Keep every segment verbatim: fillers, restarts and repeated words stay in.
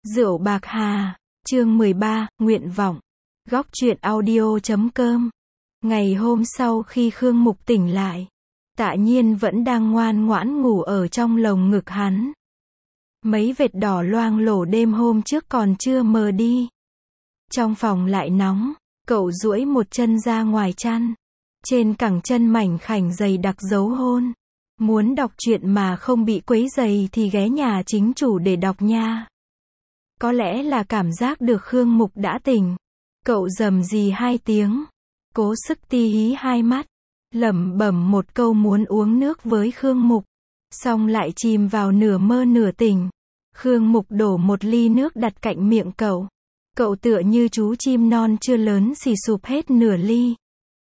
Rượu bạc hà, chương mười ba, nguyện vọng. Góc truyện audio chấm com. Ngày hôm sau khi Khương Mục tỉnh lại, Tạ Nhiên vẫn đang ngoan ngoãn ngủ ở trong lồng ngực hắn. Mấy vệt đỏ loang lổ đêm hôm trước còn chưa mờ đi. Trong phòng lại nóng, cậu duỗi một chân ra ngoài chăn. Trên cẳng chân mảnh khảnh dày đặc dấu hôn. Muốn đọc truyện mà không bị quấy rầy thì ghé nhà chính chủ để đọc nha. Có lẽ là cảm giác được Khương Mục đã tỉnh. Cậu rầm rì hai tiếng. Cố sức ti hí hai mắt. Lẩm bẩm một câu muốn uống nước với Khương Mục. Xong lại chìm vào nửa mơ nửa tỉnh. Khương Mục đổ một ly nước đặt cạnh miệng cậu. Cậu tựa như chú chim non chưa lớn xì sụp hết nửa ly.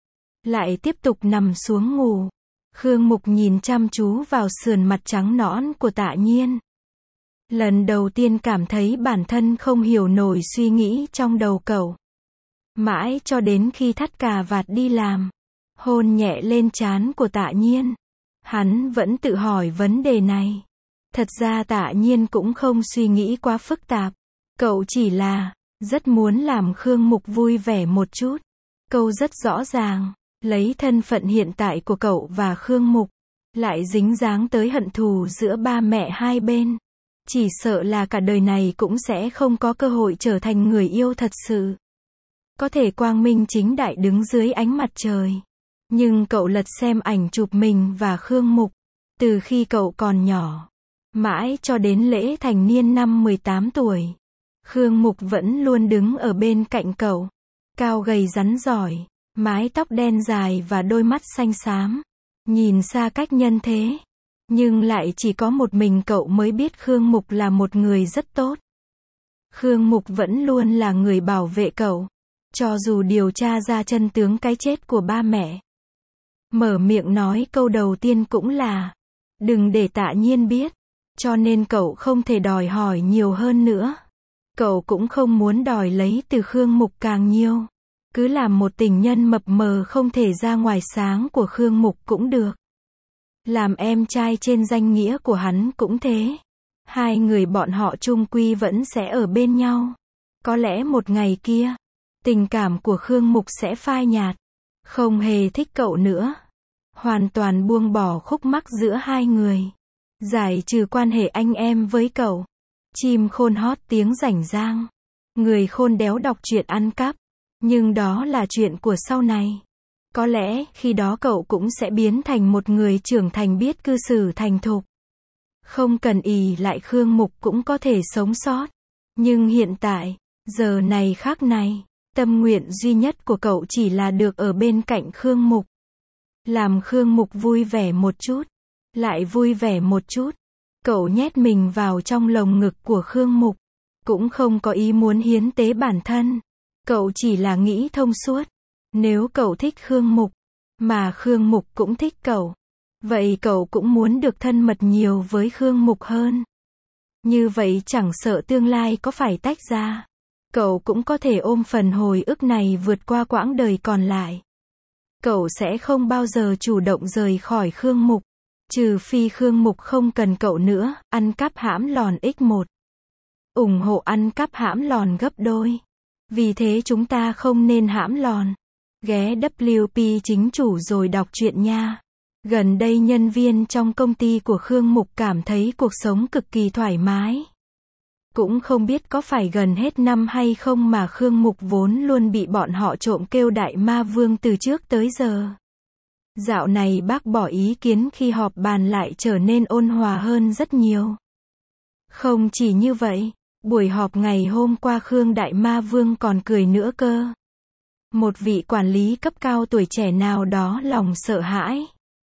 Lại tiếp tục nằm xuống ngủ. Khương Mục nhìn chăm chú vào sườn mặt trắng nõn của Tạ Nhiên. Lần đầu tiên cảm thấy bản thân không hiểu nổi suy nghĩ trong đầu cậu. Mãi cho đến khi thắt cà vạt đi làm, hôn nhẹ lên trán của Tạ Nhiên, hắn vẫn tự hỏi vấn đề này. Thật ra Tạ Nhiên cũng không suy nghĩ quá phức tạp. Cậu chỉ là rất muốn làm Khương Mục vui vẻ một chút. Câu rất rõ ràng, lấy thân phận hiện tại của cậu và Khương Mục, lại dính dáng tới hận thù giữa ba mẹ hai bên. Chỉ sợ là cả đời này cũng sẽ không có cơ hội trở thành người yêu thật sự. Có thể quang minh chính đại đứng dưới ánh mặt trời. Nhưng cậu lật xem ảnh chụp mình và Khương Mục. Từ khi cậu còn nhỏ, mãi cho đến lễ thành niên năm mười tám tuổi. Khương Mục vẫn luôn đứng ở bên cạnh cậu. Cao gầy rắn giỏi, mái tóc đen dài và đôi mắt xanh xám. Nhìn xa cách nhân thế. Nhưng lại chỉ có một mình cậu mới biết Khương Mục là một người rất tốt. Khương Mục vẫn luôn là người bảo vệ cậu. Cho dù điều tra ra chân tướng cái chết của ba mẹ. Mở miệng nói câu đầu tiên cũng là đừng để Tạ Nhiên biết. Cho nên cậu không thể đòi hỏi nhiều hơn nữa. Cậu cũng không muốn đòi lấy từ Khương Mục càng nhiều. Cứ làm một tình nhân mập mờ không thể ra ngoài sáng của Khương Mục cũng được. Làm em trai trên danh nghĩa của hắn cũng thế. Hai người bọn họ chung quy vẫn sẽ ở bên nhau. Có lẽ một ngày kia, tình cảm của Khương Mục sẽ phai nhạt. Không hề thích cậu nữa. Hoàn toàn buông bỏ khúc mắc giữa hai người. Giải trừ quan hệ anh em với cậu. Chim khôn hót tiếng rảnh rang. Người khôn đéo đọc truyện ăn cắp. Nhưng đó là chuyện của sau này. Có lẽ khi đó cậu cũng sẽ biến thành một người trưởng thành biết cư xử thành thục. Không cần ỷ lại Khương Mục cũng có thể sống sót. Nhưng hiện tại, giờ này khác này, tâm nguyện duy nhất của cậu chỉ là được ở bên cạnh Khương Mục. Làm Khương Mục vui vẻ một chút. Lại vui vẻ một chút. Cậu nhét mình vào trong lồng ngực của Khương Mục. Cũng không có ý muốn hiến tế bản thân. Cậu chỉ là nghĩ thông suốt. Nếu cậu thích Khương Mục, mà Khương Mục cũng thích cậu, vậy cậu cũng muốn được thân mật nhiều với Khương Mục hơn. Như vậy chẳng sợ tương lai có phải tách ra, cậu cũng có thể ôm phần hồi ức này vượt qua quãng đời còn lại. Cậu sẽ không bao giờ chủ động rời khỏi Khương Mục, trừ phi Khương Mục không cần cậu nữa. Ăn cắp hãm lòn nhân một. Ủng hộ ăn cắp hãm lòn gấp đôi. Vì thế chúng ta không nên hãm lòn. Ghé W P chính chủ rồi đọc truyện nha. Gần đây nhân viên trong công ty của Khương Mục cảm thấy cuộc sống cực kỳ thoải mái. Cũng không biết có phải gần hết năm hay không mà Khương Mục vốn luôn bị bọn họ trộm kêu đại ma vương từ trước tới giờ. Dạo này bác bỏ ý kiến khi họp bàn lại trở nên ôn hòa hơn rất nhiều. Không chỉ như vậy, buổi họp ngày hôm qua Khương đại ma vương còn cười nữa cơ. Một vị quản lý cấp cao tuổi trẻ nào đó lòng sợ hãi.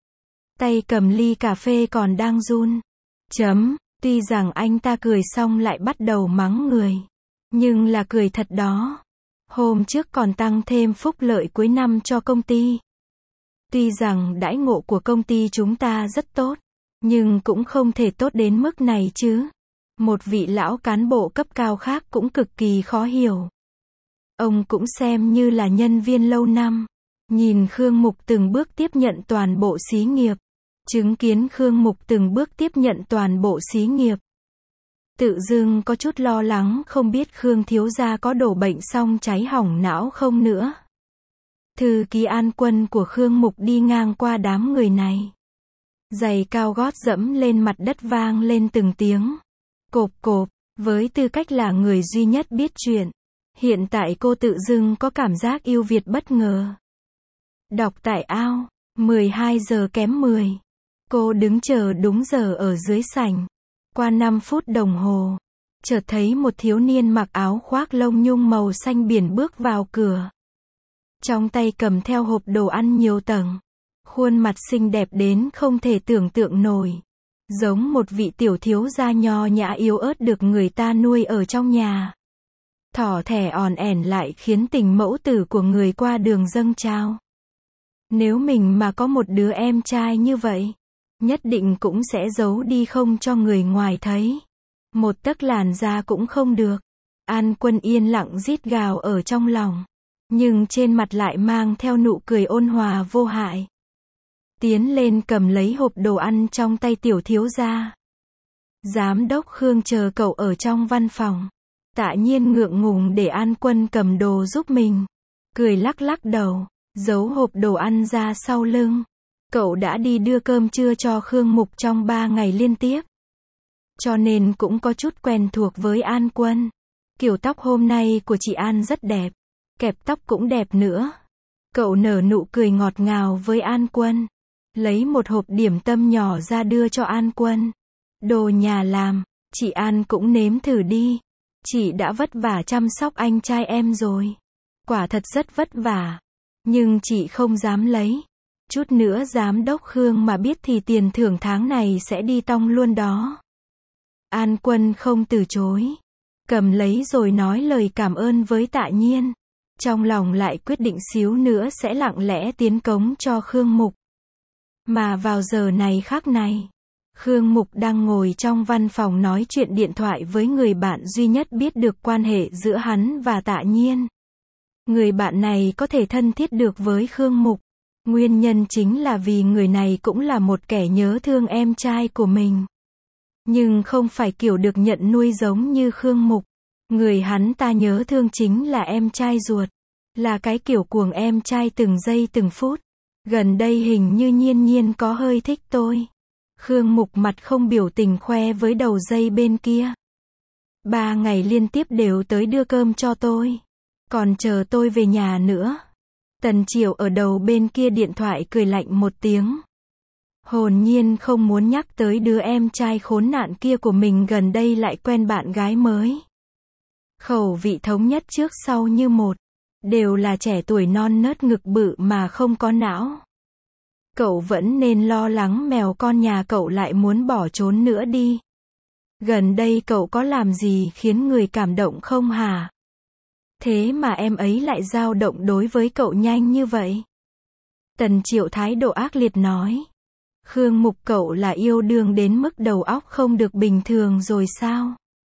Tay cầm ly cà phê còn đang run. Chấm, tuy rằng anh ta cười xong lại bắt đầu mắng người. Nhưng là cười thật đó. Hôm trước còn tăng thêm phúc lợi cuối năm cho công ty. Tuy rằng đãi ngộ của công ty chúng ta rất tốt. Nhưng cũng không thể tốt đến mức này chứ. Một vị lão cán bộ cấp cao khác cũng cực kỳ khó hiểu. Ông cũng xem như là nhân viên lâu năm. Nhìn Khương Mục từng bước tiếp nhận toàn bộ xí nghiệp. Chứng kiến Khương Mục từng bước tiếp nhận toàn bộ xí nghiệp. Tự dưng có chút lo lắng không biết Khương thiếu gia có đổ bệnh xong cháy hỏng não không nữa. Thư ký An Quân của Khương Mục đi ngang qua đám người này. Giày cao gót dẫm lên mặt đất vang lên từng tiếng. Cộp cộp, với tư cách là người duy nhất biết chuyện. Hiện tại cô tự dưng có cảm giác yêu Việt bất ngờ. Đọc tại ao, mười hai giờ kém mười. Cô đứng chờ đúng giờ ở dưới sảnh. Qua năm phút đồng hồ, chợt thấy một thiếu niên mặc áo khoác lông nhung màu xanh biển bước vào cửa. Trong tay cầm theo hộp đồ ăn nhiều tầng. Khuôn mặt xinh đẹp đến không thể tưởng tượng nổi. Giống một vị tiểu thiếu gia nho nhã yếu ớt được người ta nuôi ở trong nhà. Thỏ thẻ òn ẻn lại khiến tình mẫu tử của người qua đường dâng trào. Nếu mình mà có một đứa em trai như vậy, nhất định cũng sẽ giấu đi không cho người ngoài thấy. Một tấc làn da cũng không được. An Quân yên lặng rít gào ở trong lòng. Nhưng trên mặt lại mang theo nụ cười ôn hòa vô hại. Tiến lên cầm lấy hộp đồ ăn trong tay tiểu thiếu gia. Giám đốc Khương chờ cậu ở trong văn phòng. Tạ Nhiên ngượng ngùng để An Quân cầm đồ giúp mình. Cười lắc lắc đầu, giấu hộp đồ ăn ra sau lưng. Cậu đã đi đưa cơm trưa cho Khương Mục trong ba ngày liên tiếp. Cho nên cũng có chút quen thuộc với An Quân. Kiểu tóc hôm nay của chị An rất đẹp. Kẹp tóc cũng đẹp nữa. Cậu nở nụ cười ngọt ngào với An Quân. Lấy một hộp điểm tâm nhỏ ra đưa cho An Quân. Đồ nhà làm, chị An cũng nếm thử đi. Chị đã vất vả chăm sóc anh trai em rồi. Quả thật rất vất vả. Nhưng chị không dám lấy. Chút nữa giám đốc Khương mà biết thì tiền thưởng tháng này sẽ đi tong luôn đó. An Quân không từ chối. Cầm lấy rồi nói lời cảm ơn với Tạ Nhiên. Trong lòng lại quyết định xíu nữa sẽ lặng lẽ tiến cống cho Khương Mục. Mà vào giờ này khác này, Khương Mục đang ngồi trong văn phòng nói chuyện điện thoại với người bạn duy nhất biết được quan hệ giữa hắn và Tạ Nhiên. Người bạn này có thể thân thiết được với Khương Mục. Nguyên nhân chính là vì người này cũng là một kẻ nhớ thương em trai của mình. Nhưng không phải kiểu được nhận nuôi giống như Khương Mục. Người hắn ta nhớ thương chính là em trai ruột. Là cái kiểu cuồng em trai từng giây từng phút. Gần đây hình như Nhiên Nhiên có hơi thích tôi. Khương Mục mặt không biểu tình khoe với đầu dây bên kia. Ba ngày liên tiếp đều tới đưa cơm cho tôi. Còn chờ tôi về nhà nữa. Tần Triệu ở đầu bên kia điện thoại cười lạnh một tiếng. Hồn nhiên không muốn nhắc tới đứa em trai khốn nạn kia của mình gần đây lại quen bạn gái mới. Khẩu vị thống nhất trước sau như một. Đều là trẻ tuổi non nớt ngực bự mà không có não. Cậu vẫn nên lo lắng mèo con nhà cậu lại muốn bỏ trốn nữa đi. Gần đây cậu có làm gì khiến người cảm động không hả? Thế mà em ấy lại dao động đối với cậu nhanh như vậy. Tần Triệu thái độ ác liệt nói. Khương Mục cậu là yêu đương đến mức đầu óc không được bình thường rồi sao?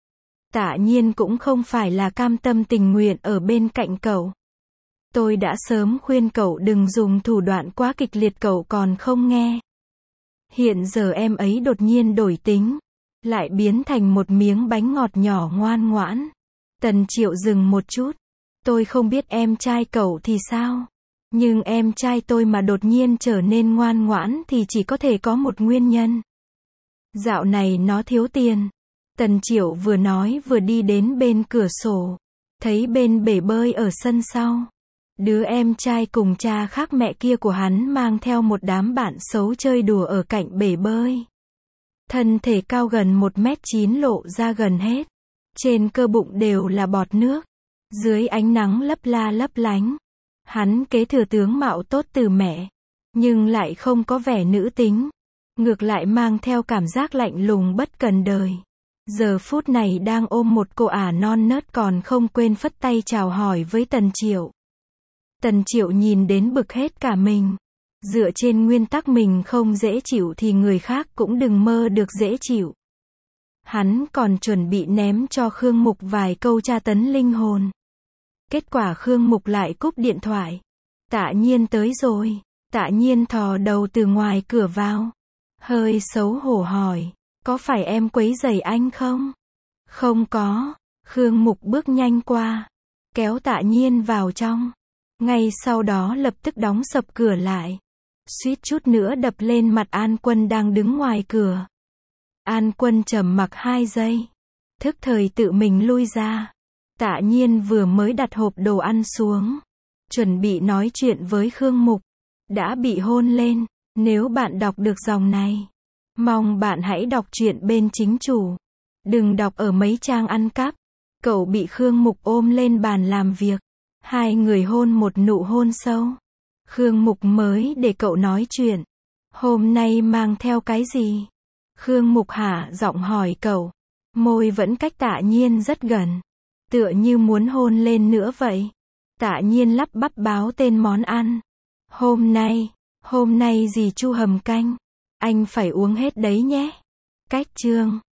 Tạ Nhiên cũng không phải là cam tâm tình nguyện ở bên cạnh cậu. Tôi đã sớm khuyên cậu đừng dùng thủ đoạn quá kịch liệt cậu còn không nghe. Hiện giờ em ấy đột nhiên đổi tính. Lại biến thành một miếng bánh ngọt nhỏ ngoan ngoãn. Tần Triệu dừng một chút. Tôi không biết em trai cậu thì sao. Nhưng em trai tôi mà đột nhiên trở nên ngoan ngoãn thì chỉ có thể có một nguyên nhân. Dạo này nó thiếu tiền. Tần Triệu vừa nói vừa đi đến bên cửa sổ. Thấy bên bể bơi ở sân sau. Đứa em trai cùng cha khác mẹ kia của hắn mang theo một đám bạn xấu chơi đùa ở cạnh bể bơi. Thân thể cao gần một mét chín lộ ra gần hết. Trên cơ bụng đều là bọt nước. Dưới ánh nắng lấp la lấp lánh. Hắn kế thừa tướng mạo tốt từ mẹ. Nhưng lại không có vẻ nữ tính. Ngược lại mang theo cảm giác lạnh lùng bất cần đời. Giờ phút này đang ôm một cô ả non nớt còn không quên phất tay chào hỏi với Tần Triệu. Tần Triệu nhìn đến bực hết cả mình. Dựa trên nguyên tắc mình không dễ chịu thì người khác cũng đừng mơ được dễ chịu. Hắn còn chuẩn bị ném cho Khương Mục vài câu tra tấn linh hồn. Kết quả Khương Mục lại cúp điện thoại. Tạ Nhiên tới rồi. Tạ Nhiên thò đầu từ ngoài cửa vào. Hơi xấu hổ hỏi. Có phải em quấy rầy anh không? Không có. Khương Mục bước nhanh qua, kéo Tạ Nhiên vào trong. Ngay sau đó lập tức đóng sập cửa lại. Suýt chút nữa đập lên mặt An Quân đang đứng ngoài cửa. An Quân trầm mặc hai giây, thức thời tự mình lui ra. Tạ Nhiên vừa mới đặt hộp đồ ăn xuống, chuẩn bị nói chuyện với Khương Mục, đã bị hôn lên. Nếu bạn đọc được dòng này, mong bạn hãy đọc truyện bên chính chủ. Đừng đọc ở mấy trang ăn cắp. Cậu bị Khương Mục ôm lên bàn làm việc. Hai người hôn một nụ hôn sâu. Khương Mục mới để cậu nói chuyện. Hôm nay mang theo cái gì? Khương Mục hạ giọng hỏi cậu. Môi vẫn cách Tạ Nhiên rất gần, tựa như muốn hôn lên nữa vậy. Tạ Nhiên lắp bắp báo tên món ăn. Hôm nay, hôm nay dì chu hầm canh. Anh phải uống hết đấy nhé. Cách chương